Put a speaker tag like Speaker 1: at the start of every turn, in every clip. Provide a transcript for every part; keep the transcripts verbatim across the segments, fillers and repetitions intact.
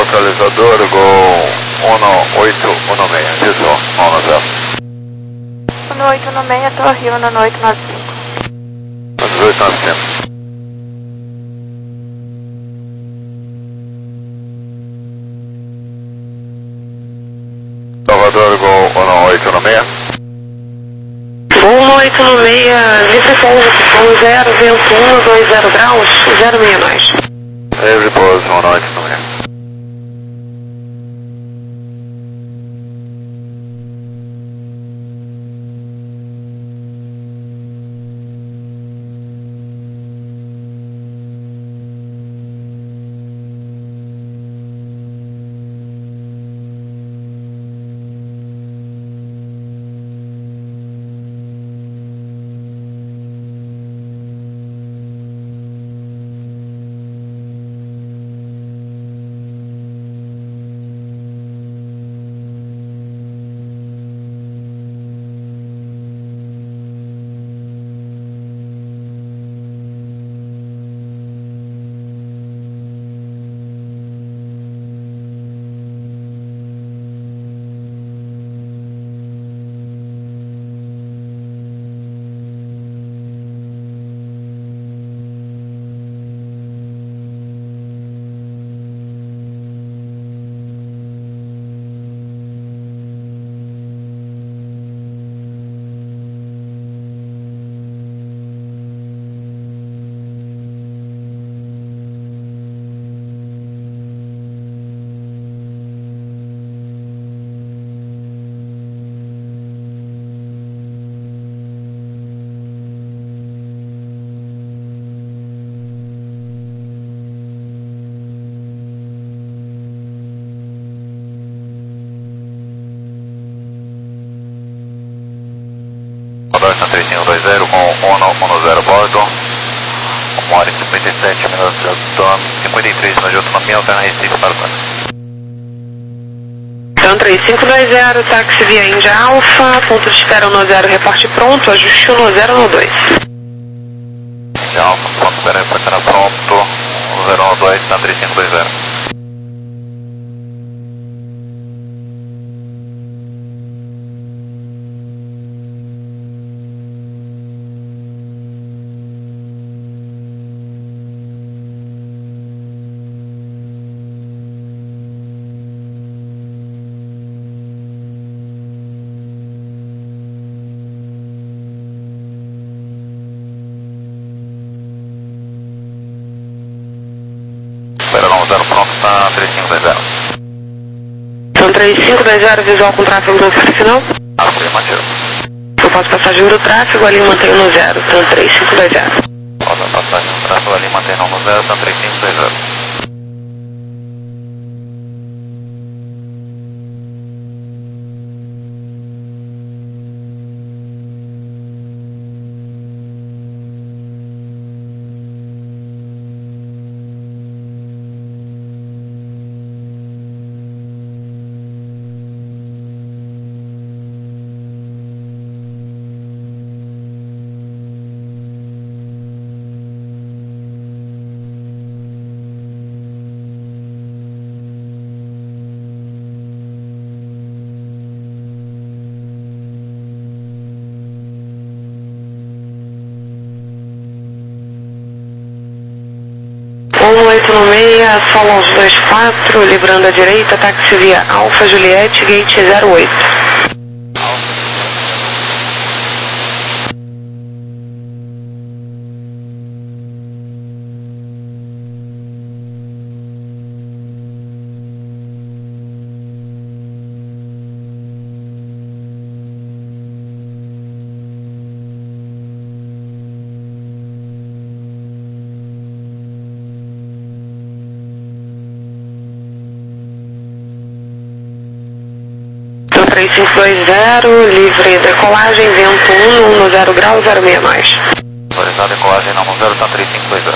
Speaker 1: localizador Gol um oito um seis, isso, nove zero.
Speaker 2: um oito um seis, Torre um oito nove cinco.
Speaker 1: um oito nove cinco. Salvador Gol um oito um seis.
Speaker 3: um oito um seis, livre pouso, zero, vento um, dois zero graus, zero seis mais.
Speaker 1: Livre pouso um oito um seis. três cinco dois zero com um um zero bordo, uma hora e cinquenta e sete minutos de autonomia, cinquenta e três minutos de autonomia, alterna Recife para o Quântico.
Speaker 3: Então três cinco dois zero, táxi via Índia Alfa, ponto de espera um zero, reporte pronto, ajuste um zero um dois.
Speaker 1: Índia Alfa, ponto de espera, reporte pronto, um zero um dois, tá três cinco dois zero. Pronto, tá três cinco dois zero.
Speaker 3: Então três cinco dois zero, visual com tráfego no final.
Speaker 1: Afirmativo.
Speaker 3: Eu posso passagem do tráfego, ali mantenho no zero, então três cinco dois zero.
Speaker 1: Pode passagem do tráfego, ali mantenho no zero, tá três cinco dois zero.
Speaker 3: um oito um seis, solo aos dois quatro, livrando à direita, táxi via Alfa Juliette, gate zero oito. três cinco dois zero, livre decolagem, vento um, um zero grau, zero seis mais.
Speaker 1: Autorizado decolagem na um zero, tá três cinco dois zero.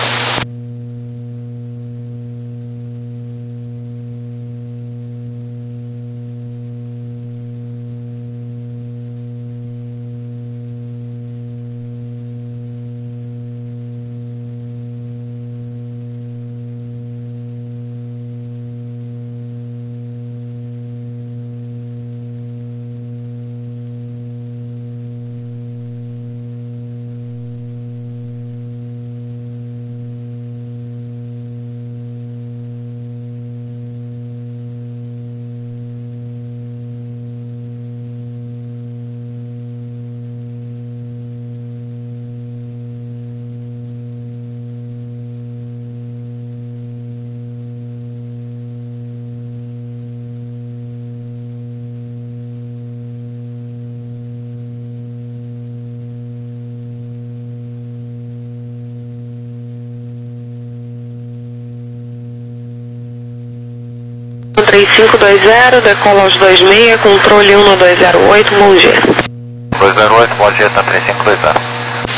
Speaker 3: três cinco dois zero, decola aos dois seis, controle um dois zero oito, bom dia.
Speaker 1: dois zero oito, bom dia, tá três cinco dois zero.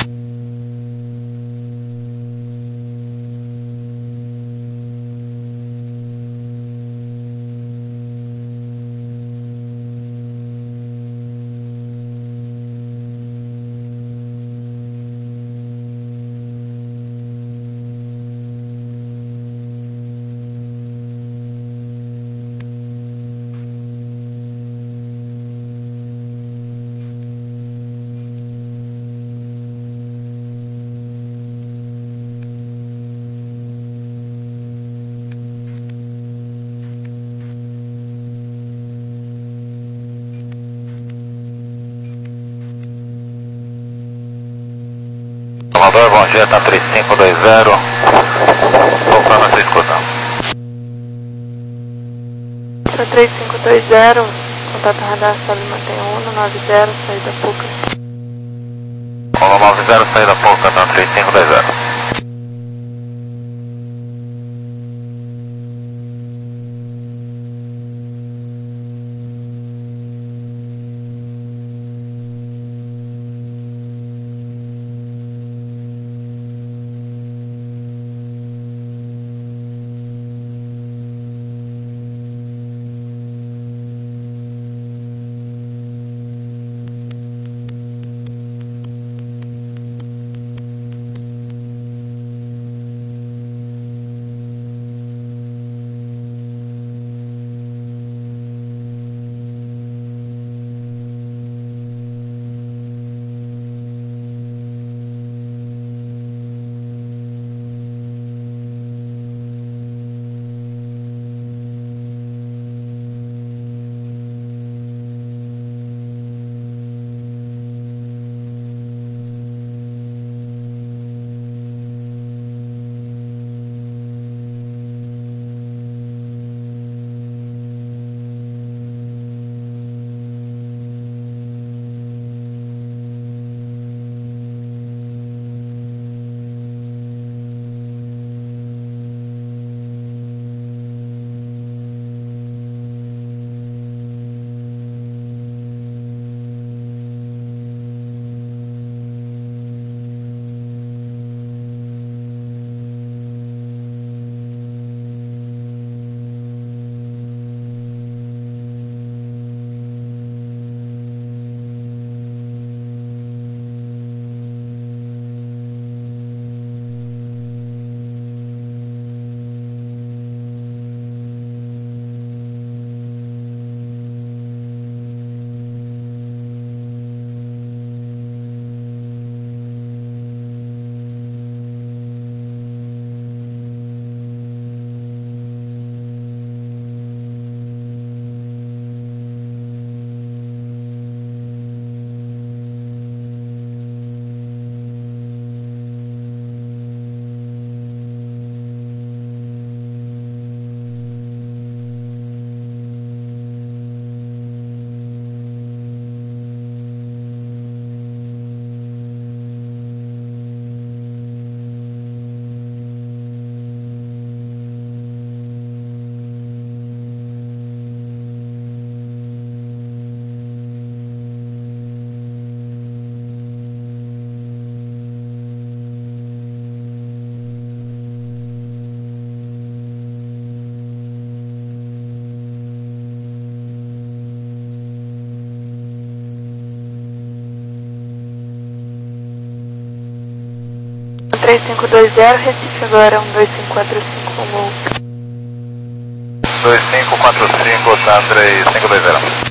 Speaker 1: Salvador, bom dia, tá três cinco dois zero, conforme a sua escuta.
Speaker 2: Tá três cinco dois zero, contato radar Salima tem um nove zero, saída pouca.
Speaker 1: um nove zero, saída pouca, tá três cinco dois zero.
Speaker 2: três cinco dois zero, Recife agora, um dois cinco quatro cinco, como...
Speaker 1: dois cinco quatro cinco, tá três cinco dois zero.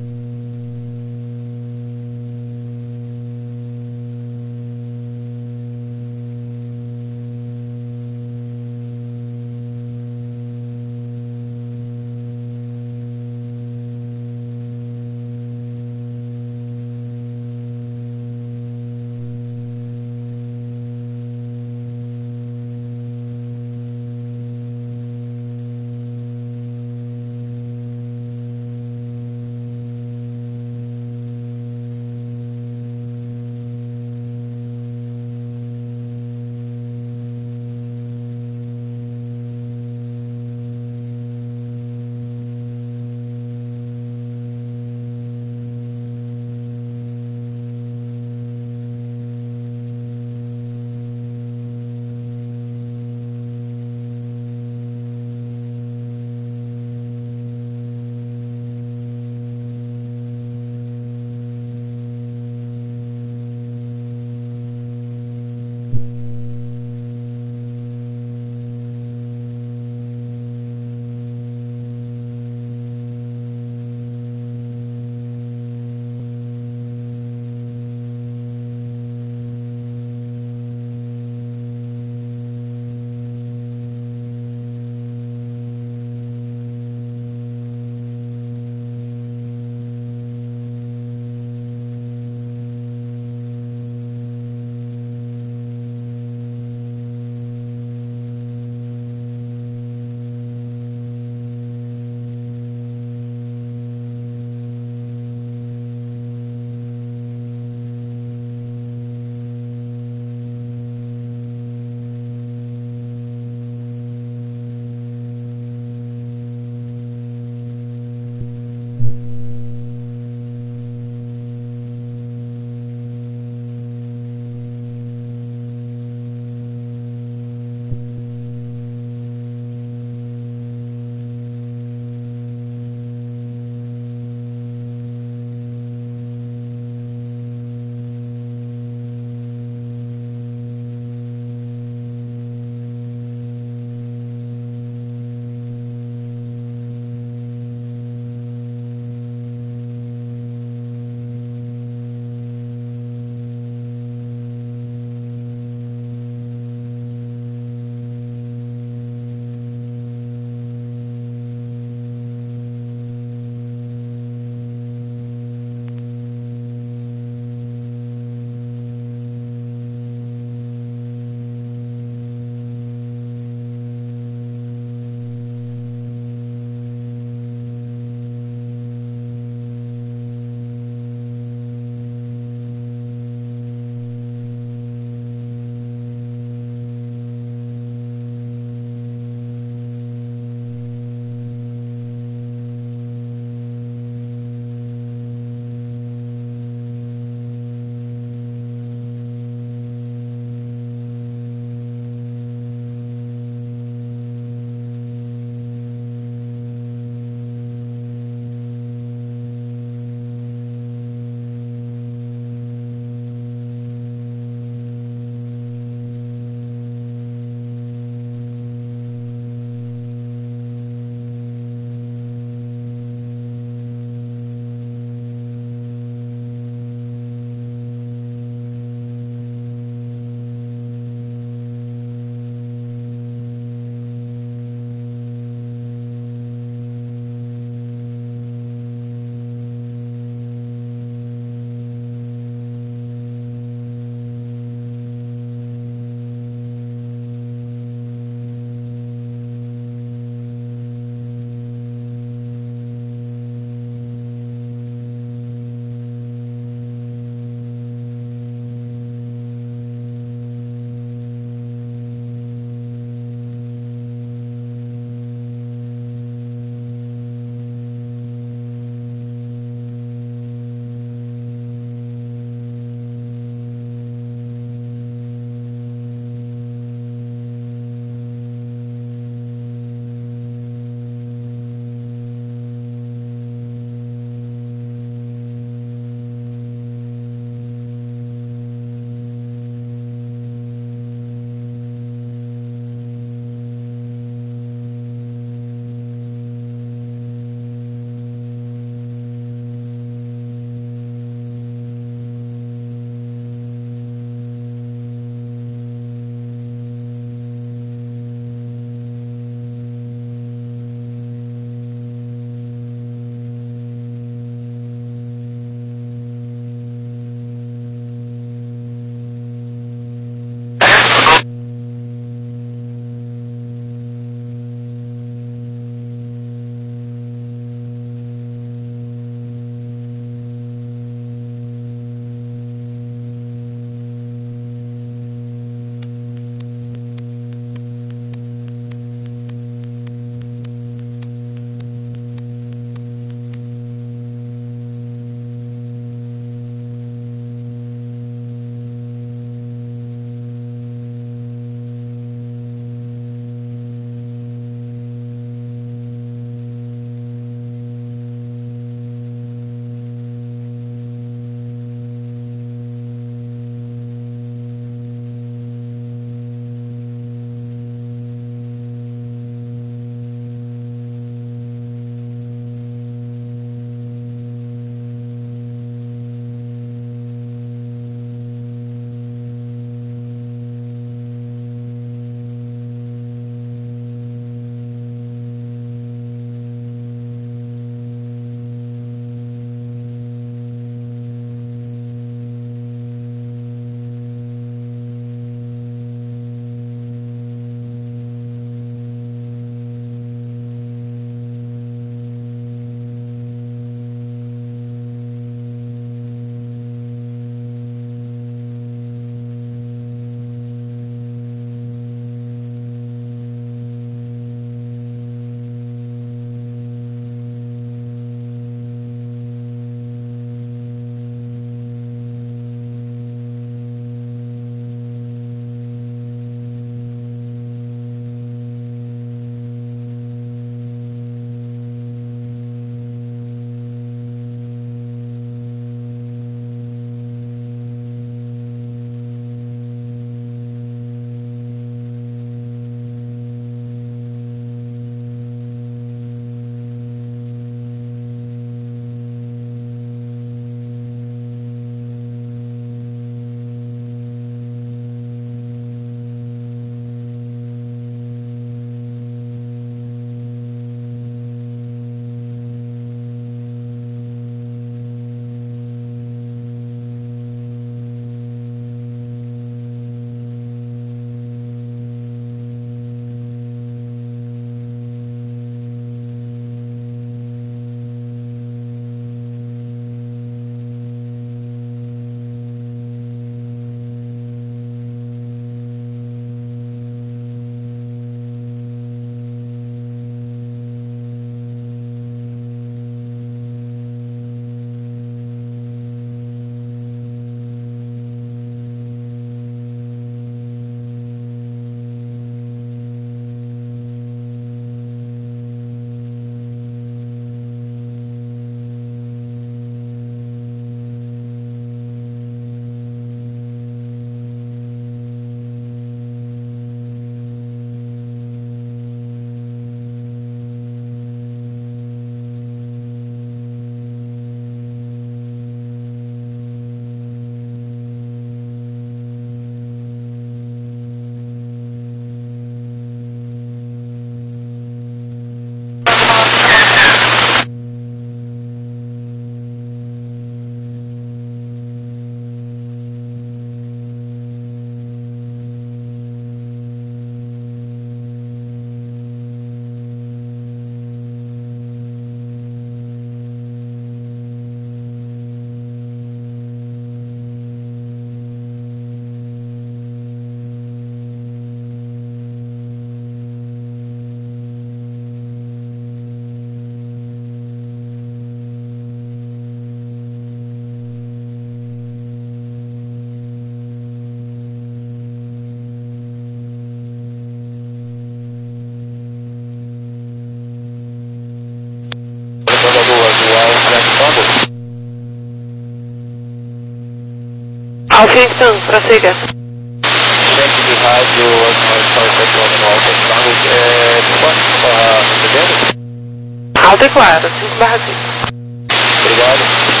Speaker 2: Afirmação, prossiga.
Speaker 1: Cheque de rádio, no alto e claro, é, pode estar recebendo?
Speaker 2: Alto e claro, cinco barra cinco.
Speaker 1: Obrigado.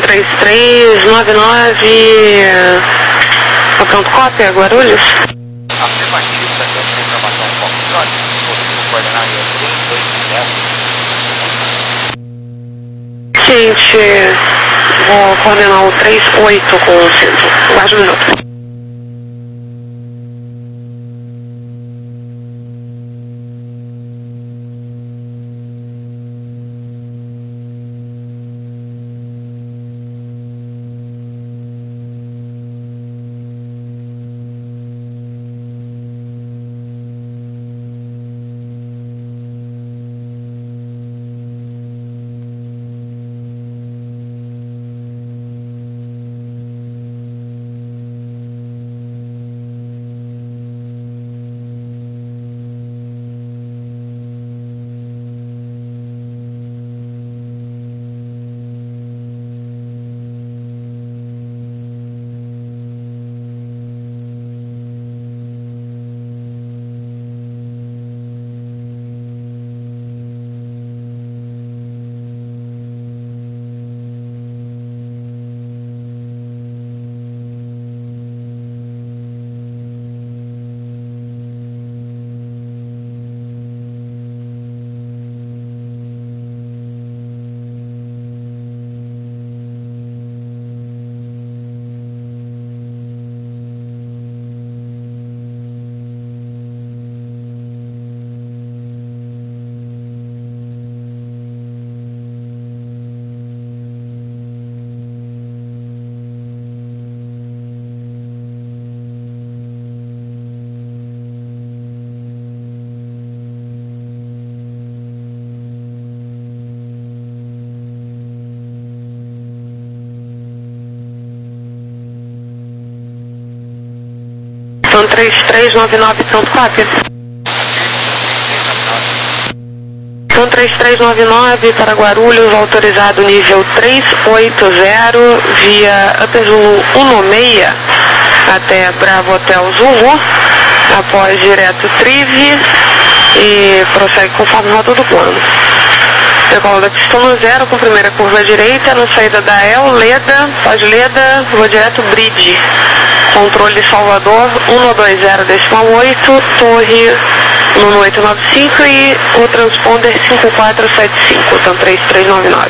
Speaker 3: três três nove nove, tá pronto, cópia, Guarulhos?
Speaker 1: Afirmativo, está dando informação Foxtrot, possível coordenar aí três dois zero.
Speaker 3: Gente, vou coordenar o três oito com o centro, aguarde um minuto. São três três nove nove, pronto, cópia. São três três nove nove para Guarulhos, autorizado nível três oito zero, via Upper Zulu um seis até Bravo Hotel Zulu, após direto Trive e prossegue conforme rota do plano. Decola da pista um zero com primeira curva à direita, na saída da El, Leda, pós-Leda, vou direto Bridge. Controle Salvador um dois zero decimal oito, torre um oito nove cinco e o transponder cinco quatro sete cinco, então três três nove nove.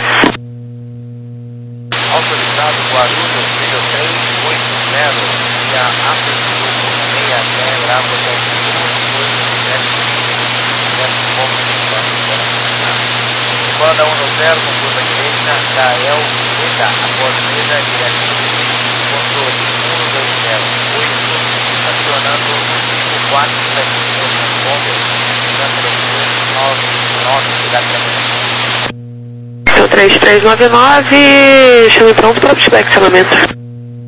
Speaker 1: Autorizado Guarulhos, nível três oito zero, via Upper Zulu um seis até Bravo Hotel Zulu, Banda um zero com curva direita, Gael, Leda, após Leda, direto controle um dois zero oito, acionando cinco quatro sete cinco, transponder, nove nove, cidade da
Speaker 3: Então três três nove nove, chame pronto para o inspecionamento.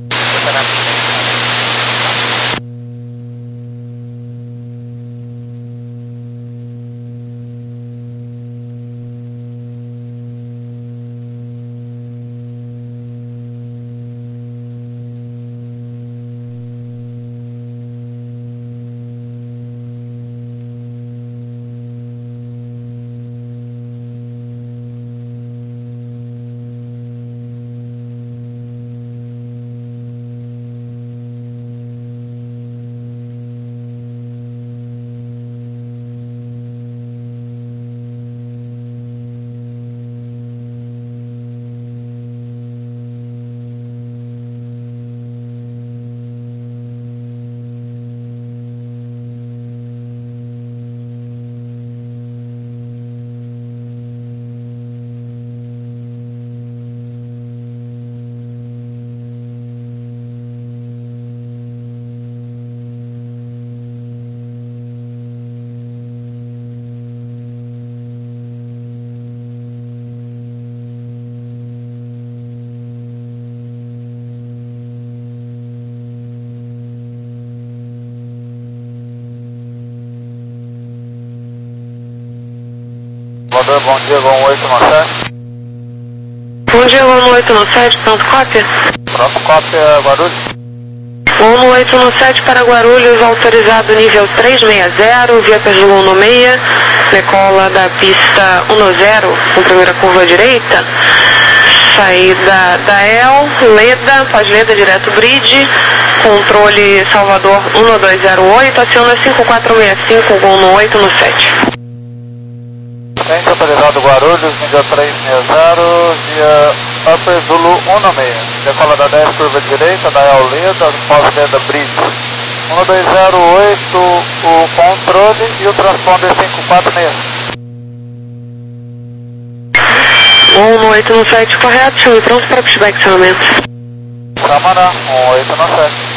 Speaker 1: Salvador, bom dia, vão oito no sete.
Speaker 3: Bom dia, vão oito no sete, pronto, cópia?
Speaker 1: Pronto, cópia, Guarulhos.
Speaker 3: Vão oito no sete para Guarulhos, autorizado nível três seis zero, via Pernambuco no meia, decola da pista um zero, com primeira curva à direita, saída da E L, Leda, pós-Leda, direto bridge, controle Salvador um dois zero oito, aciona cinco quatro seis cinco, gol no oito no sete.
Speaker 1: Frente autorizado Guarulhos, nível três seis zero, via Upper Zulu um seis. Decola da dez, curva direita, da E L Leda, pós-Leda bridge. um dois zero oito, o controle e o transponder cinco quatro seis.
Speaker 3: um no oito no sete, correto, chame pronto para pushback acionamento.
Speaker 1: Samará, um oito no sete.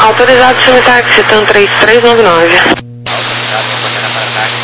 Speaker 3: Autorizado semitáxi, TAM três três nove nove.
Speaker 1: Autorizado, coordenada para táxi,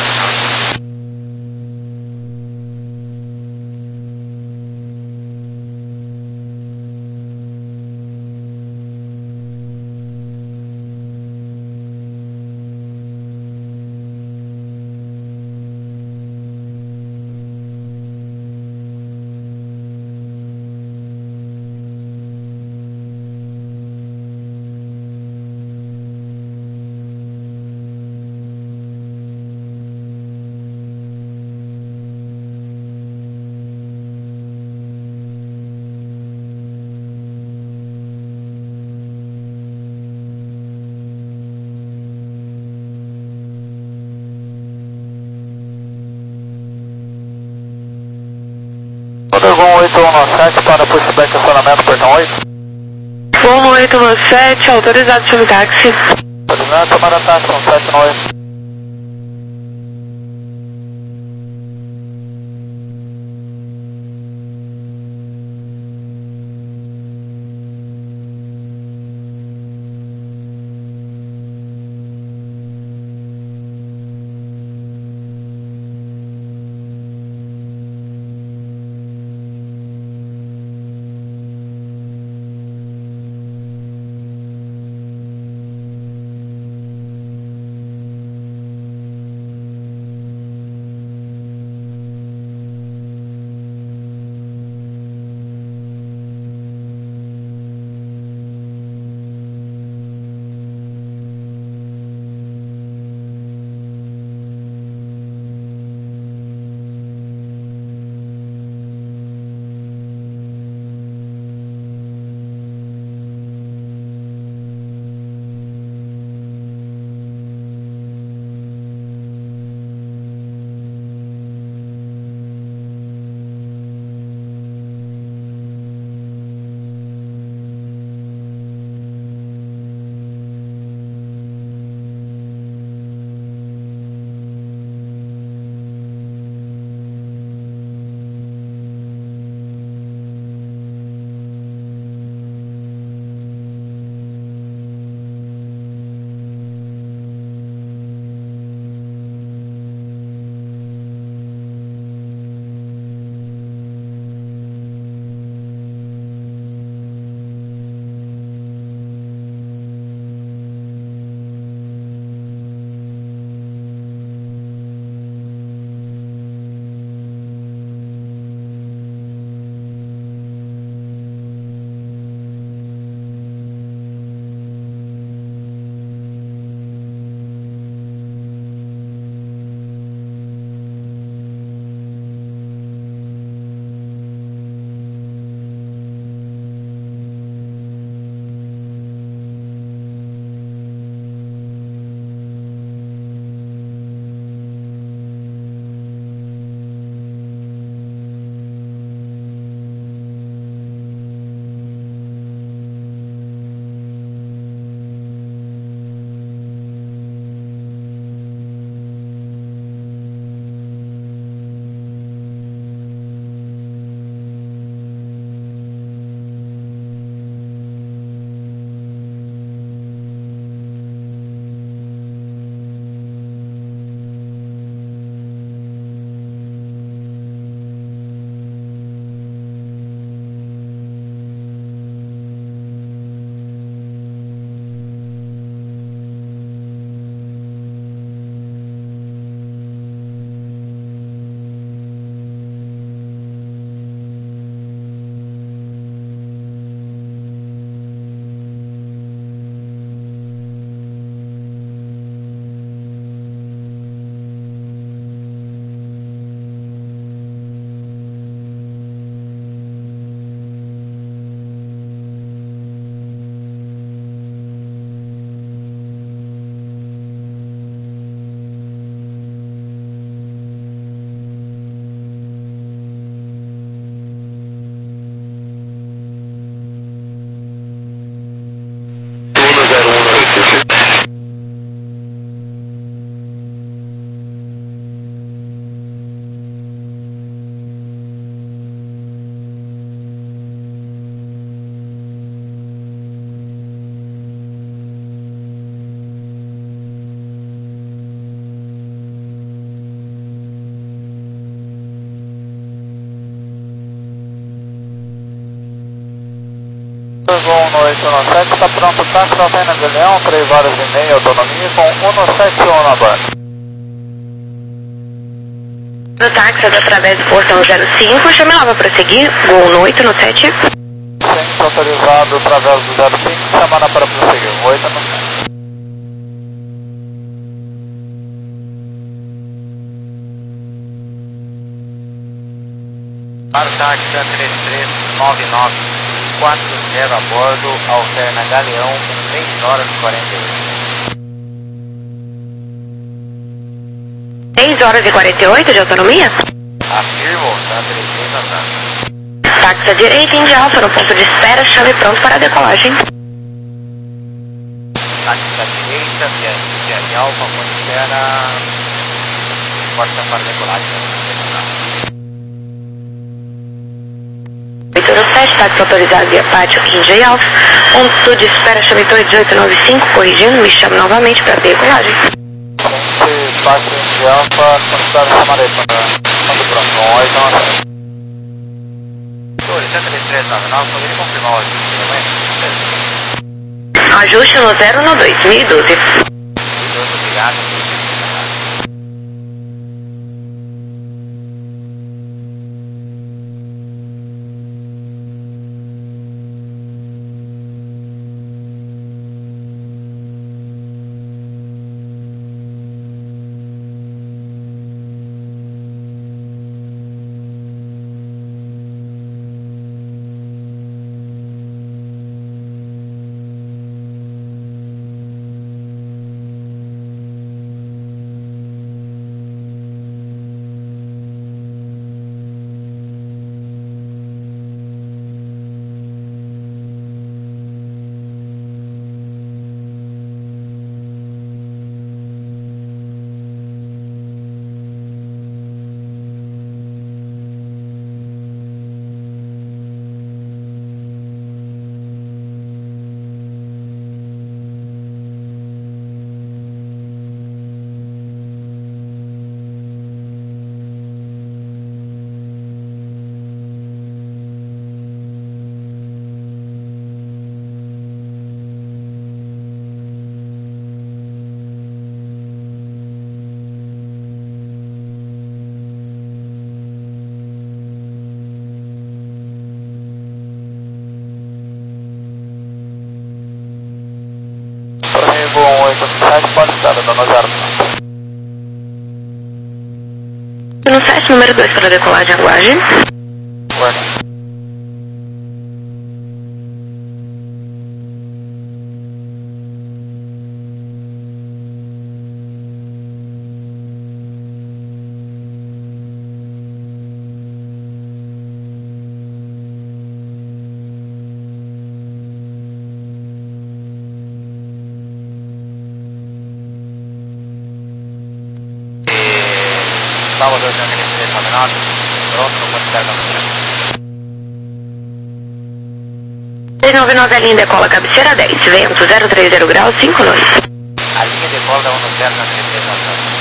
Speaker 1: Dragon oito um sete para pushback estacionamento, portão oito.
Speaker 3: Voo oito um sete, autorizado semitáxi.
Speaker 1: Autorizado, tomada táxi, um sete nove. Gol no oito um sete, está pronto o táxi da Alpena de Leão, três horas e meia, autonomia com um sete um na borda.
Speaker 3: No táxi através do portão zero cinco, chame lá para prosseguir, Gol no oito um sete.
Speaker 1: Sim, autorizado através do zero cinco, chamada para prosseguir, oito um sete. Para o táxi três três nove nove quatro zero a bordo, alterna Galeão, três horas e quarenta e oito.
Speaker 3: seis horas e quarenta e oito de autonomia?
Speaker 1: Afirmo, tá três três atrás.
Speaker 3: Táxi à direita, Indy Alfa, no ponto de espera, chame pronto para a decolagem.
Speaker 1: Táxi à direita, via, via Alfa, ponto de espera, porta para decolagem.
Speaker 3: oito um sete, táxi autorizado via pátio Indy Alfa, ponto de espera, chame dezoito nove cinco, corrigindo, me chame novamente para a decolagem.
Speaker 1: Gente, pátio Indy Alfa, considero chamada aí para quando pronto, oito um sete. Senhores, três três nove nove, poderia confirmar o ajuste,
Speaker 3: Ajuste no zero no dois mil e doze.
Speaker 1: Muito obrigado. Gol oito um sete, pode estar dando zero.
Speaker 3: No sete, número dois para decolagem, aguarde.
Speaker 1: Guarda. Salvador três três nove nove, pronto, não pode estar cabeceira.
Speaker 3: três nove nove, a linha decola cabeceira dez, vento zero três zero graus, cinco nove.
Speaker 1: A linha decola da um zero na três três nove nove.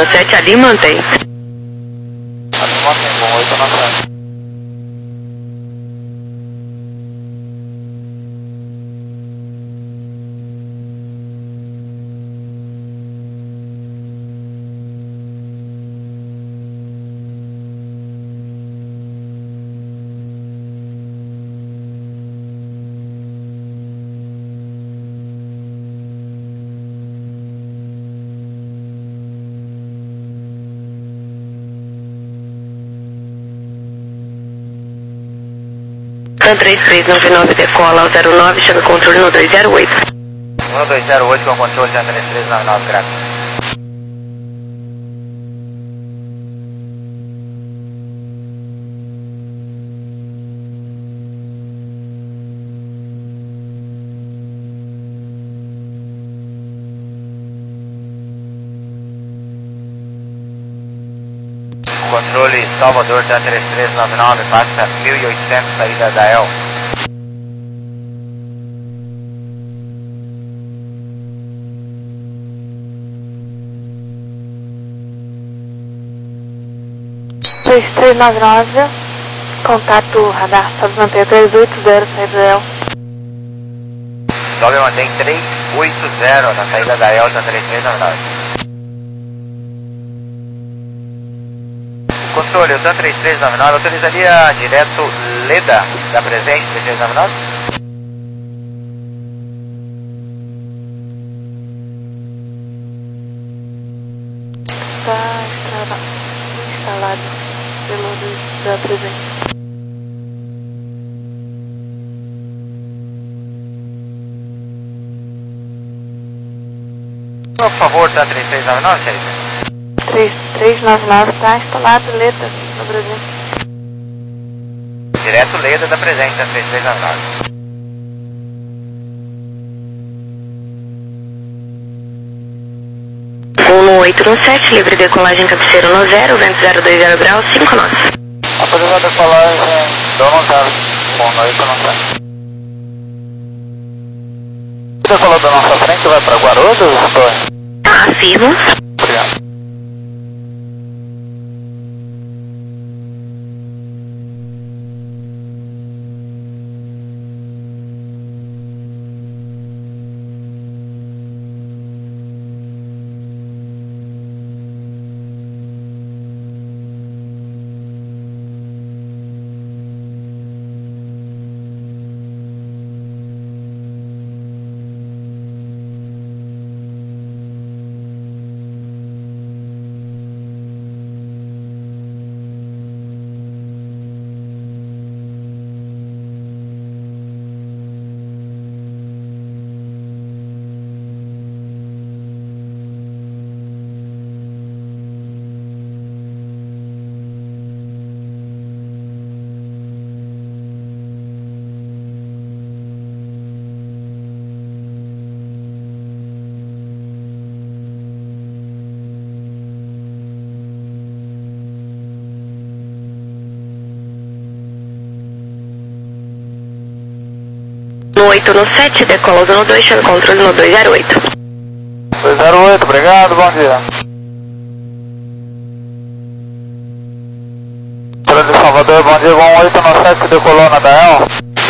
Speaker 3: no sete, ali mantém.
Speaker 1: Ali mantém com oito no sete.
Speaker 3: TAM três três nove nove decola ao zero nove, chega controle no dois zero oito.
Speaker 1: um dois zero oito com controle TAM três três nove nove, grátis. Controle Salvador TAM três três nove nove, passa mil e oitocentos, saída da E L.
Speaker 2: três três nove nove, contato radar, sobe mantém três oito zero, saída da E L.
Speaker 1: Sobe mantém três oito zero na saída da E L TAM três três nove nove. Controle, o TAM três três nove nove autorizaria direto Leda da presente três três nove nove?
Speaker 2: Está instalado pelo da presente.
Speaker 1: Por favor, TAM três três nove nove, Xerife.
Speaker 2: três três nove nove está instalado Leda no presente.
Speaker 1: Direto Leda da presente TAM três três nove nove.
Speaker 3: um no oito no sete, livre decolagem cabeceira no zero, vento zero dois zero graus, cinco nós.
Speaker 1: Após a decolagem, dou no zero, com oito no sete. Você falou da nossa frente, vai para Guarulhos, Estou?
Speaker 3: Afirmo.
Speaker 1: Obrigado.
Speaker 3: No oito no sete, decola no dois, chega controle no dois zero oito.
Speaker 1: dois zero oito, obrigado, bom dia. Controle de Salvador, bom dia, um oito no sete, decolou na da E L.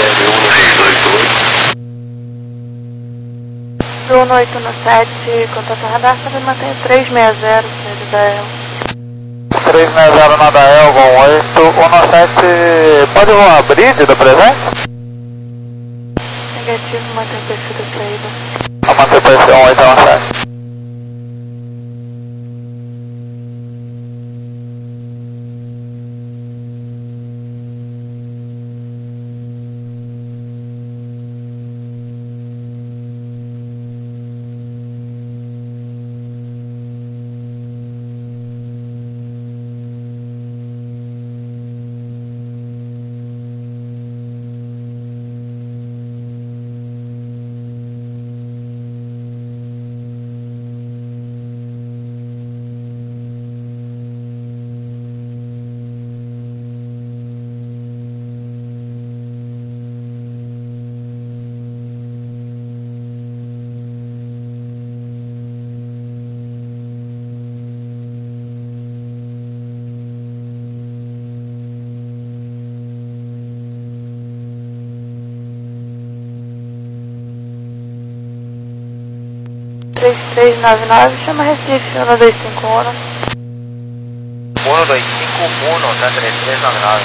Speaker 2: um oito no sete, contato radar, sobe mantém três seis zero, saída da E L.
Speaker 1: três seis zero na da E L, com oito, um no sete, pode voar a bridge da presente?
Speaker 2: Negativo, mantém perfil da saída.
Speaker 1: A manter perfil um oito no sete.
Speaker 2: três três nove nove, chama Recife, um dois cinco um.
Speaker 1: um dois cinco um, tá três três nove nove.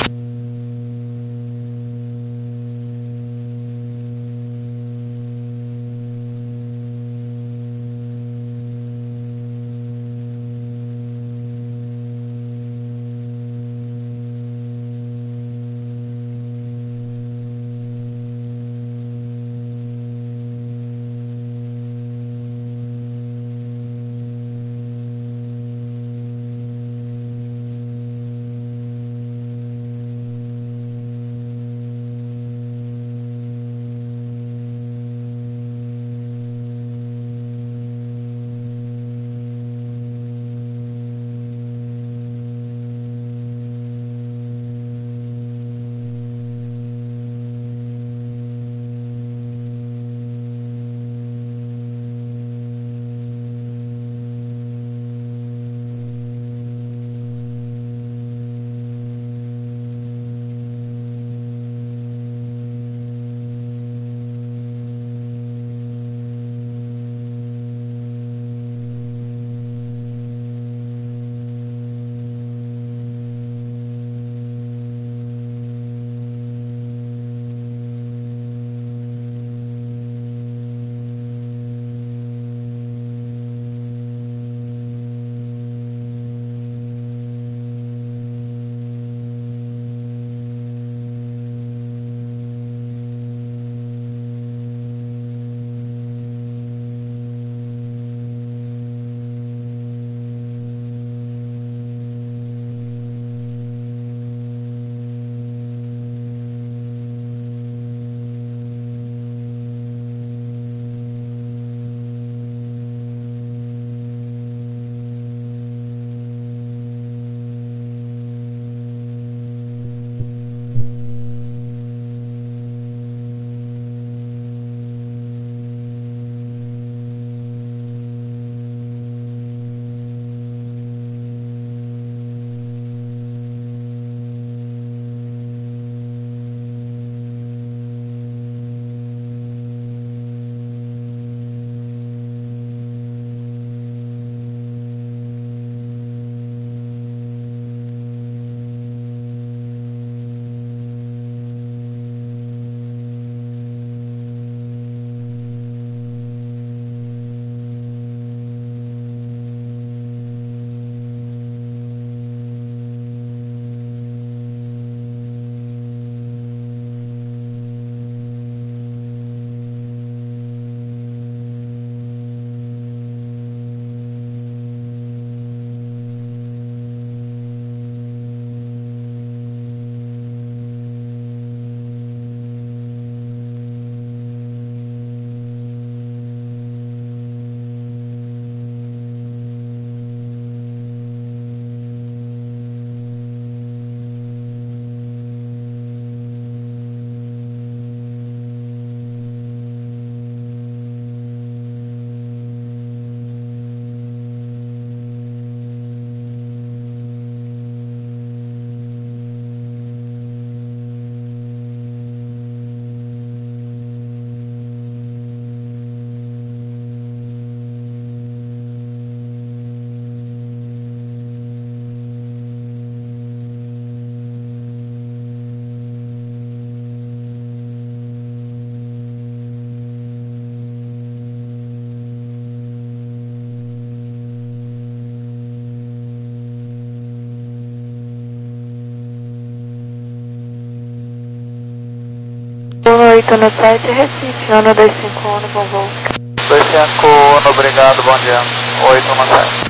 Speaker 2: oito no site, Recife, um dois cinco um, bom voo.
Speaker 1: dois cinco um, obrigado, bom dia. oito no site.